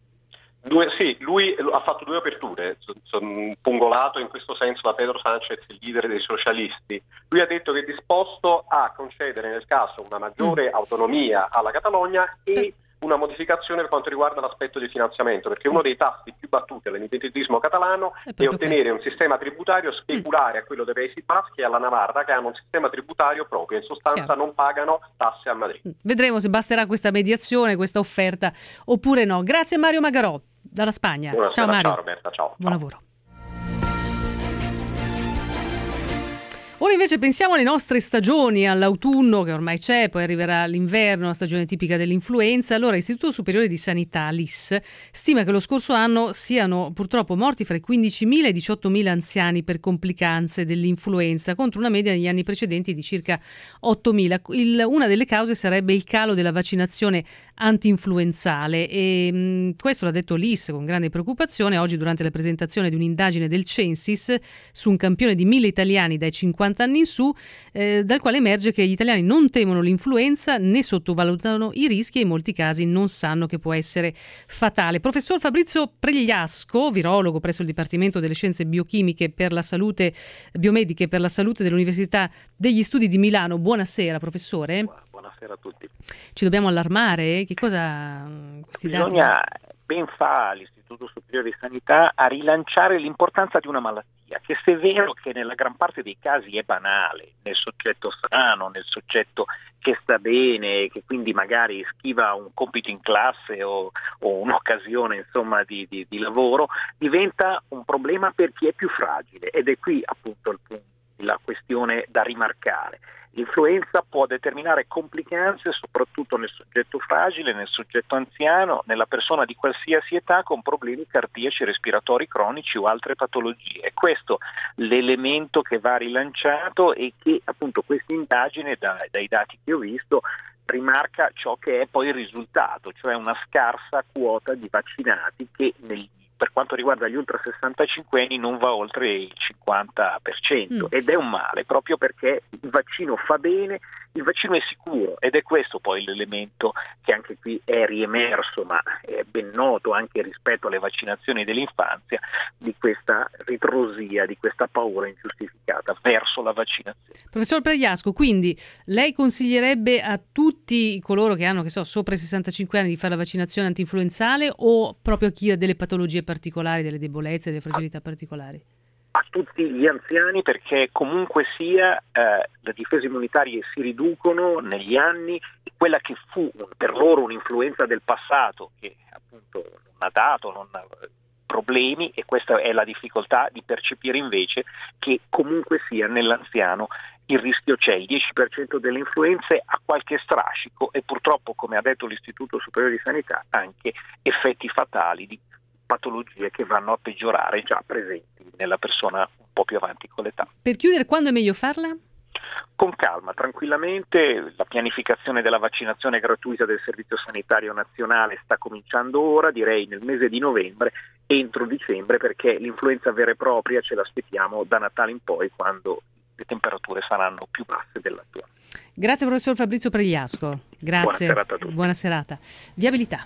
Due, sì, lui ha fatto due aperture, sono pungolato in questo senso da Pedro Sánchez, il leader dei socialisti. Lui ha detto che è disposto a concedere nel caso una maggiore autonomia alla Catalogna e una modificazione per quanto riguarda l'aspetto di finanziamento, perché uno dei tasti più battuti all'indipendentismo catalano è, è ottenere questo. un sistema tributario speculare mm. a quello dei Paesi Baschi e alla Navarra, che hanno un sistema tributario proprio, in sostanza Chiaro. non pagano tasse a Madrid.
Vedremo se basterà questa mediazione, questa offerta oppure no. Grazie Mario Magarò dalla Spagna.
Buonasera,
ciao Mario.
Ciao Roberta, ciao.
Buon
ciao.
lavoro. Ora invece pensiamo alle nostre stagioni, all'autunno che ormai c'è, poi arriverà l'inverno, la stagione tipica dell'influenza. Allora l'Istituto Superiore di Sanità, l'I S, stima che lo scorso anno siano purtroppo morti fra i quindicimila e i diciottomila anziani per complicanze dell'influenza, contro una media negli anni precedenti di circa ottomila. Il, una delle cause sarebbe il calo della vaccinazione anti-influenzale e mh, questo l'ha detto l'I S con grande preoccupazione oggi durante la presentazione di un'indagine del Censis su un campione di mille italiani dai cinquanta anni in su, eh, dal quale emerge che gli italiani non temono l'influenza né sottovalutano i rischi e in molti casi non sanno che può essere fatale. Professor Fabrizio Pregliasco, virologo presso il Dipartimento delle Scienze Biochimiche per la Salute, Biomediche per la Salute dell'Università degli Studi di Milano. Buonasera professore.
Buonasera a tutti.
Ci dobbiamo allarmare? Che cosa questi
Bisogna,
dati?
ben fa l'Istituto Superiore di Sanità a rilanciare l'importanza di una malattia, che se è vero che nella gran parte dei casi è banale, nel soggetto sano, nel soggetto che sta bene, che quindi magari schiva un compito in classe o, o un'occasione insomma di, di, di lavoro, diventa un problema per chi è più fragile ed è qui appunto il punto, la questione da rimarcare. L'influenza può determinare complicanze soprattutto nel soggetto fragile, nel soggetto anziano, nella persona di qualsiasi età con problemi cardiaci, respiratori cronici o altre patologie. È questo l'elemento che va rilanciato e che appunto questa indagine, da, dai dati che ho visto, rimarca ciò che è poi il risultato, cioè una scarsa quota di vaccinati che nel per quanto riguarda gli ultra sessantacinque anni non va oltre il cinquanta per cento mm. ed è un male proprio perché il vaccino fa bene, il vaccino è sicuro ed è questo poi l'elemento che anche qui è riemerso, ma è ben noto anche rispetto alle vaccinazioni dell'infanzia, di questa ritrosia, di questa paura ingiustificata verso la vaccinazione.
Professor Pregliasco, quindi lei consiglierebbe a tutti coloro che hanno, che so, sopra i sessantacinque anni di fare la vaccinazione antinfluenzale o proprio a chi ha delle patologie particolari, delle debolezze, delle fragilità particolari?
A tutti gli anziani, perché comunque sia eh, le difese immunitarie si riducono negli anni e quella che fu per loro un'influenza del passato che appunto non ha dato non ha problemi, e questa è la difficoltà di percepire invece che comunque sia nell'anziano il rischio c'è, il dieci per cento delle influenze ha qualche strascico e purtroppo, come ha detto l'Istituto Superiore di Sanità, anche effetti fatali di patologie che vanno a peggiorare già presenti nella persona un po' più avanti con l'età.
Per chiudere, quando è meglio farla?
Con calma, tranquillamente. La pianificazione della vaccinazione gratuita del Servizio Sanitario Nazionale sta cominciando ora, direi nel mese di novembre, entro dicembre, perché l'influenza vera e propria ce l'aspettiamo da Natale in poi, quando le temperature saranno più basse dell'attuale.
Grazie professor Fabrizio Pregliasco. Grazie.
Buona serata a tutti.
Buona serata. Viabilità.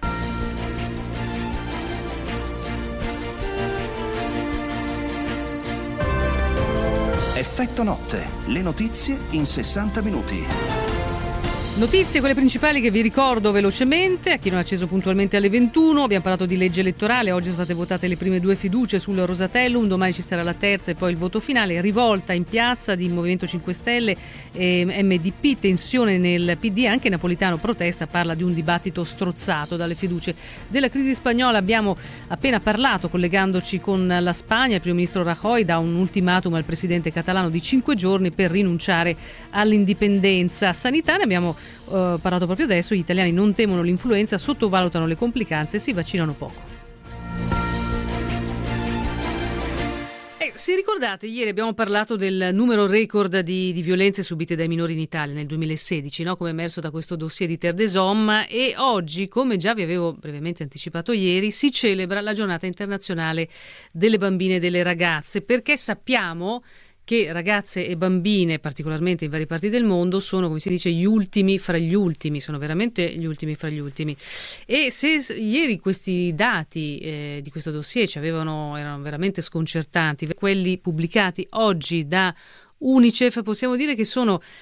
Effetto notte, le notizie in sessanta minuti.
Notizie, quelle principali che vi ricordo velocemente, a chi non ha acceso puntualmente alle ventuno. Abbiamo parlato di legge elettorale, oggi sono state votate le prime due fiducie sul Rosatellum, domani ci sarà la terza e poi il voto finale. Rivolta in piazza di Movimento cinque Stelle e M D P, tensione nel P D, anche Napolitano protesta, parla di un dibattito strozzato dalle fiducie. Della crisi spagnola abbiamo appena parlato collegandoci con la Spagna. Il primo ministro Rajoy dà un ultimatum al presidente catalano di cinque giorni per rinunciare all'indipendenza. Sanità, ne abbiamo Uh, parlato proprio adesso, gli italiani non temono l'influenza, sottovalutano le complicanze e si vaccinano poco. Eh, se ricordate, ieri abbiamo parlato del numero record di, di violenze subite dai minori in Italia nel duemilasedici, no? Come emerso da questo dossier di Terre des Hommes, e oggi, come già vi avevo brevemente anticipato ieri, si celebra la giornata internazionale delle bambine e delle ragazze, perché sappiamo che ragazze e bambine, particolarmente in varie parti del mondo, sono, come si dice, gli ultimi fra gli ultimi, sono veramente gli ultimi fra gli ultimi. E se ieri questi dati eh, di questo dossier ci avevano, erano veramente sconcertanti, quelli pubblicati oggi da UNICEF, possiamo dire che sono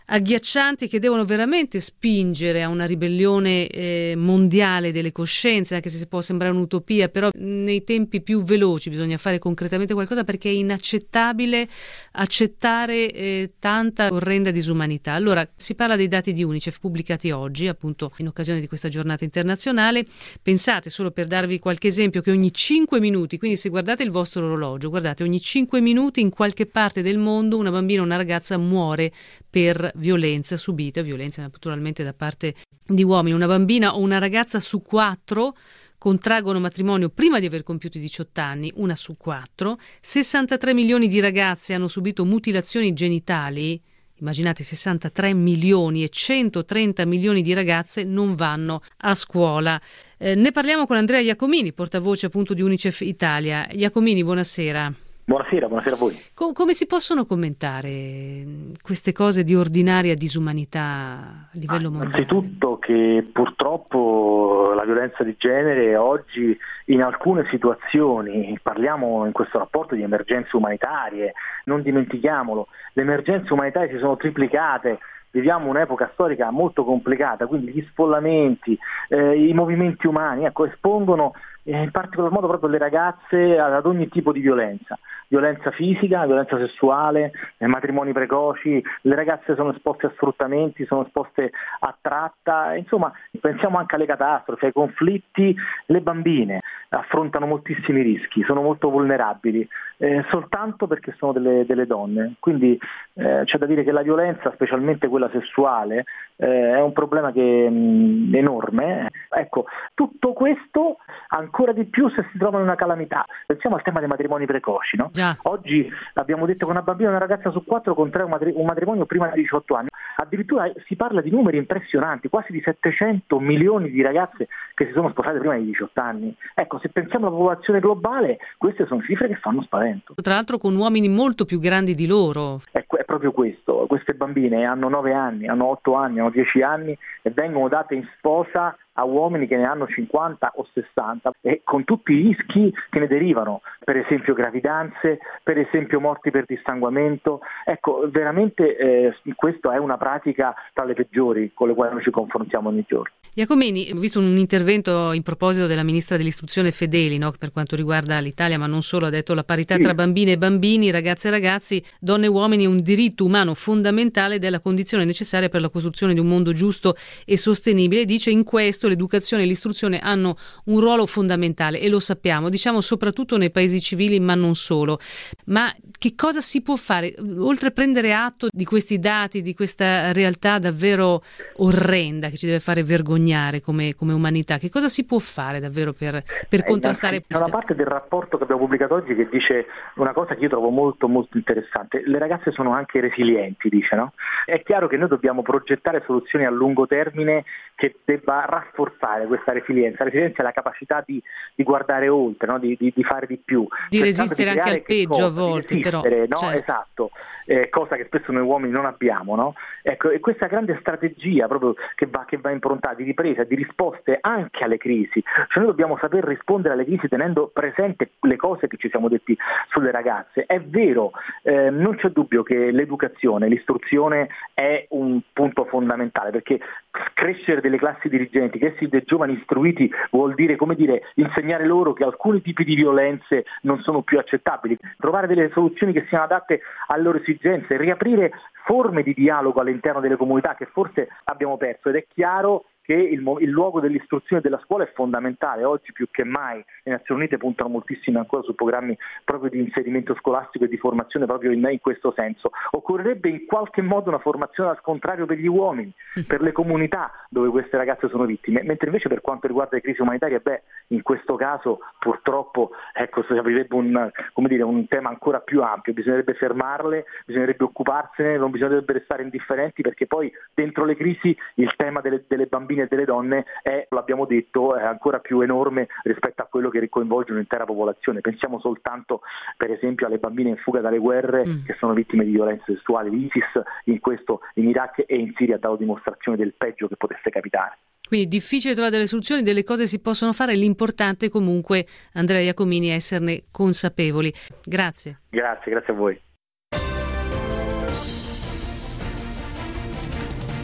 agghiaccianti che devono veramente spingere a una ribellione eh, mondiale delle coscienze, anche se si può sembrare un'utopia, però nei tempi più veloci bisogna fare concretamente qualcosa, perché è inaccettabile accettare eh, tanta orrenda disumanità. Allora, si parla dei dati di UNICEF pubblicati oggi, appunto in occasione di questa giornata internazionale. Pensate, solo per darvi qualche esempio, che ogni cinque minuti, quindi se guardate il vostro orologio, guardate, ogni cinque minuti in qualche parte del mondo una bambina o una ragazza muore per violenza subita, violenza naturalmente da parte di uomini. Una bambina o una ragazza su quattro contraggono matrimonio prima di aver compiuto i diciotto anni, una su quattro. sessantatré milioni di ragazze hanno subito mutilazioni genitali. Immaginate, sessantatré milioni, e centotrenta milioni di ragazze non vanno a scuola. Eh, ne parliamo con Andrea Iacomini, portavoce appunto di UNICEF Italia. Iacomini, buonasera.
Buonasera, buonasera a voi.
Com- come si possono commentare queste cose di ordinaria disumanità a livello
ah,
mondiale?
Innanzitutto che purtroppo la violenza di genere oggi in alcune situazioni, parliamo in questo rapporto di emergenze umanitarie, non dimentichiamolo, le emergenze umanitarie si sono triplicate. Viviamo un'epoca storica molto complicata, quindi gli sfollamenti, eh, i movimenti umani, ecco, espongono eh, in particolar modo proprio le ragazze ad ogni tipo di violenza, violenza fisica, violenza sessuale, eh, matrimoni precoci, le ragazze sono esposte a sfruttamenti, sono esposte a tratta, insomma pensiamo anche alle catastrofi, ai conflitti. Le bambine affrontano moltissimi rischi, sono molto vulnerabili, eh, soltanto perché sono delle, delle donne, quindi eh, c'è da dire che la violenza, specialmente quella sessuale, eh, è un problema che mh, enorme. Ecco, tutto questo ancora di più se si trova in una calamità. Pensiamo al tema dei matrimoni precoci, no?
Già.
Oggi abbiamo detto che una bambina e una ragazza su quattro contrae un, matri- un matrimonio prima dei diciotto anni. Addirittura si parla di numeri impressionanti, quasi di settecento milioni di ragazze che si sono sposate prima dei diciotto anni. Ecco, se pensiamo alla popolazione globale, queste sono cifre che fanno spavento.
Tra l'altro con uomini molto più grandi di loro.
È, è proprio questo, queste bambine hanno nove anni, hanno otto anni, hanno dieci anni e vengono date in sposa a uomini che ne hanno cinquanta o sessanta, e con tutti i rischi che ne derivano, per esempio gravidanze, per esempio morti per dissanguamento. Ecco, veramente eh, questa è una pratica tra le peggiori con le quali noi ci confrontiamo ogni giorno.
Iacomini, ho visto un intervento in proposito della ministra dell'istruzione Fedeli, no, per quanto riguarda l'Italia, ma non solo, ha detto la parità
Sì.
tra bambine e bambini, ragazze e ragazzi, donne e uomini è un diritto umano fondamentale ed è la condizione necessaria per la costruzione di un mondo giusto e sostenibile. Dice in questo l'educazione e l'istruzione hanno un ruolo fondamentale e lo sappiamo, diciamo soprattutto nei paesi civili, ma non solo. Ma che cosa si può fare, oltre a prendere atto di questi dati, di questa realtà davvero orrenda che ci deve fare vergognare come, come umanità? Che cosa si può fare davvero per, per contrastare?
C'è una parte del rapporto che abbiamo pubblicato oggi che dice una cosa che io trovo molto molto interessante: le ragazze sono anche resilienti, dice, no? È chiaro che noi dobbiamo progettare soluzioni a lungo termine che debba rafforzare questa resilienza. La resilienza è la capacità di, di guardare oltre, no? di, di, di fare di più.
Di resistere
di
anche al peggio
cosa,
a volte,
resistere,
però.
No?
Certo.
Esatto, eh, cosa che spesso noi uomini non abbiamo, no? Ecco, e questa grande strategia proprio che va, che va improntata di ripresa, di risposte anche alle crisi. Cioè noi dobbiamo saper rispondere alle crisi tenendo presente le cose che ci siamo detti sulle ragazze. È vero, eh, non c'è dubbio che l'educazione, l'istruzione è un punto fondamentale, perché crescere delle classi dirigenti, crescere dei giovani istruiti vuol dire, come dire, insegnare loro che alcuni tipi di violenze non sono più accettabili, trovare delle soluzioni che siano adatte alle loro esigenze, riaprire forme di dialogo all'interno delle comunità che forse abbiamo perso. Ed è chiaro che il, il luogo dell'istruzione e della scuola è fondamentale, oggi più che mai. Le Nazioni Unite puntano moltissimo ancora su programmi proprio di inserimento scolastico e di formazione proprio in, in questo senso. Occorrerebbe in qualche modo una formazione al contrario per gli uomini, per le comunità dove queste ragazze sono vittime, mentre invece per quanto riguarda le crisi umanitarie, beh, in questo caso purtroppo ecco, si aprirebbe un, come dire, un tema ancora più ampio. Bisognerebbe fermarle, bisognerebbe occuparsene, non bisognerebbe restare indifferenti, perché poi dentro le crisi il tema delle, delle bambine e delle donne è, l'abbiamo detto, è ancora più enorme rispetto a quello che coinvolge un'intera popolazione. Pensiamo soltanto per esempio alle bambine in fuga dalle guerre mm. che sono vittime di violenze sessuali. L'ISIS in questo in Iraq e in Siria ha dato dimostrazione del peggio che potesse capitare.
Quindi difficile trovare delle soluzioni, delle cose si possono fare, l'importante comunque, Andrea Iacomini, è esserne consapevoli. Grazie.
Grazie, grazie a voi.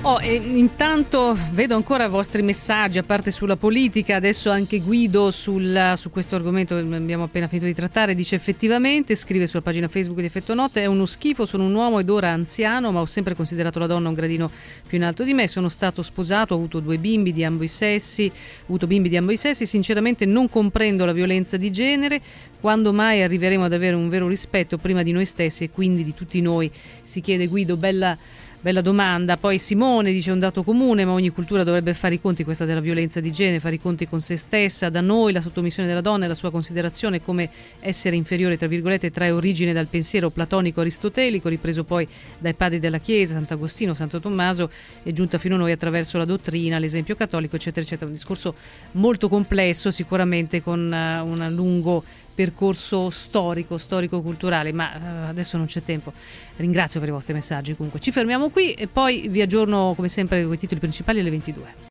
Oh, e intanto vedo ancora i vostri messaggi, a parte sulla politica, adesso anche Guido sul, su questo argomento che abbiamo appena finito di trattare, dice: effettivamente, scrive sulla pagina Facebook di Effetto Notte, è uno schifo, sono un uomo ed ora anziano, ma ho sempre considerato la donna un gradino più in alto di me, sono stato sposato, ho avuto due bimbi di ambo i sessi, ho avuto bimbi di ambo i sessi, sinceramente non comprendo la violenza di genere, quando mai arriveremo ad avere un vero rispetto prima di noi stessi e quindi di tutti noi, si chiede Guido. Bella Bella domanda. Poi Simone dice: un dato comune, ma ogni cultura dovrebbe fare i conti, questa della violenza di genere, fare i conti con se stessa. Da noi la sottomissione della donna e la sua considerazione come essere inferiore, tra virgolette, trae origine dal pensiero platonico aristotelico, ripreso poi dai padri della Chiesa, Sant'Agostino, Santo Tommaso, e giunta fino a noi attraverso la dottrina, l'esempio cattolico, eccetera, eccetera. Un discorso molto complesso, sicuramente con uh, un lungo percorso storico, storico-culturale, ma uh, adesso non c'è tempo. Ringrazio per i vostri messaggi. Comunque ci fermiamo qui e poi vi aggiorno come sempre con i titoli principali alle ventidue.